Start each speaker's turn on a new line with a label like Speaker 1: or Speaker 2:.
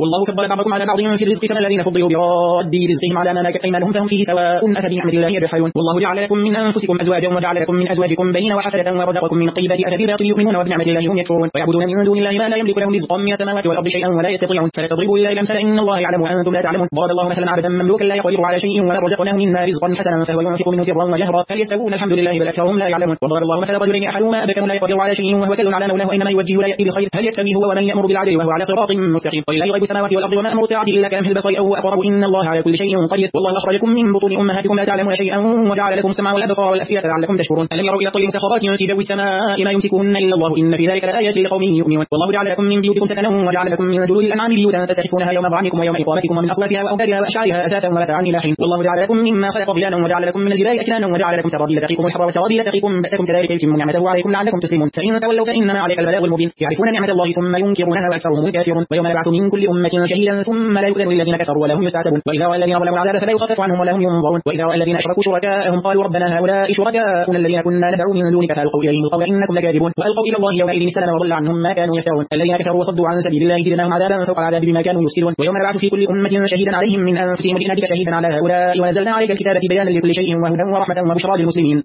Speaker 1: والله فضل بعضكم على بعض في الرزق فما الذين فضلوا براد رزقهم على ما ملكت أيمانهم فهم فيه سواء أفبنعمة الله يجحدون والله جعل لكم من أنفسكم أزواجا وجعل لكم من أزواجكم بنين وحفدة ورزقكم من الطيبات أفبالباطل يؤمنون وبنعمة الله هم يكفرون ويعبدون من دون الله ما لا يملك لهم رزقا من السماوات والأرض شيئا ولا يستطيعون فلا تضربوا لله الأمثال إن الله يعلم وأنتم لا تعلمون ضرب الله مثلا عبدا مملوكا لا يقدر على شيء ولا رزقناه منا رزقا حسنا فهو ينفق منه سرا وجهرا هل يستوون الحمد لله بل أكثرهم لا يعلمون وضرب الله مثلا رجلين أحدهما أبكم لا يقدر على شيء وهو كل على مولاه أينما يوجه لا يأتي بخير هل يستوي هو ومن يأمر بالعدل وهو على صراط مستقيم ولله غيب السماوات والأرض وما أمر الساعة إلا كلمح البصر أو أقرب إن الله على كل شيء قدير والله أخرجكم من بطون أمهاتكم لا تعلمون شيئا وجعل لكم السمع والأبصار والأفئدة لعلكم تشكرون ألم يروا إلى الطير مسخرات في جو السماء ما يمسكهن إلا الله إن في ذلك لآيات لقوم يؤمنون والله جعل لكم من بيوتكم سكنا وجعل لكم من جلود الأنعام بيوتا تستخفونها يوم ظعنكم ويوم إقامتكم ومن أصواتها وأوبارها وأشعارها أثاثا ومتاعا إلى حين والله جعل لكم مما خلق ظلالا وجعل لكم من الجبال أكنانا وجعل لكم سرابيل تقيكم الحر وسرابيل تقيكم بأسكم كذلك يتم نعمته عليكم لعلكم تسلمون فإن تولوا فإنما عليك البلاغ المبين يعرفون نعمة الله ثم ينكرونها وأكثرهم الكافرون ويوم نبعث من كل أمة شهيدا ثم لا يؤذن للذين كفروا ولا هم يستعتبون وإذا رأى الذين ظلموا العذاب فلا يخفف عنهم ولا هم ينظرون وإذا رأى الذين أشركوا شركاءهم قالوا ربنا هؤلاء شركاؤنا الذين كنا ندعو من دونك فألقوا إليهم القول إنكم لكاذبون وألقوا إلى الله يومئذ السلام وضل عنهم ما كانوا يفترون الذين كفروا وصدوا عن سبيل الله زدناهم عذابا فوق العذاب بما كانوا يفسدون ويوم نبعث في كل أمة شهيدا عليهم من أنفسهم وجئنا بك شهيدا على هؤلاء ونزلنا عليك الكتاب بيانا لكل شيء وهدى ورحمة وبشرى للمسلمين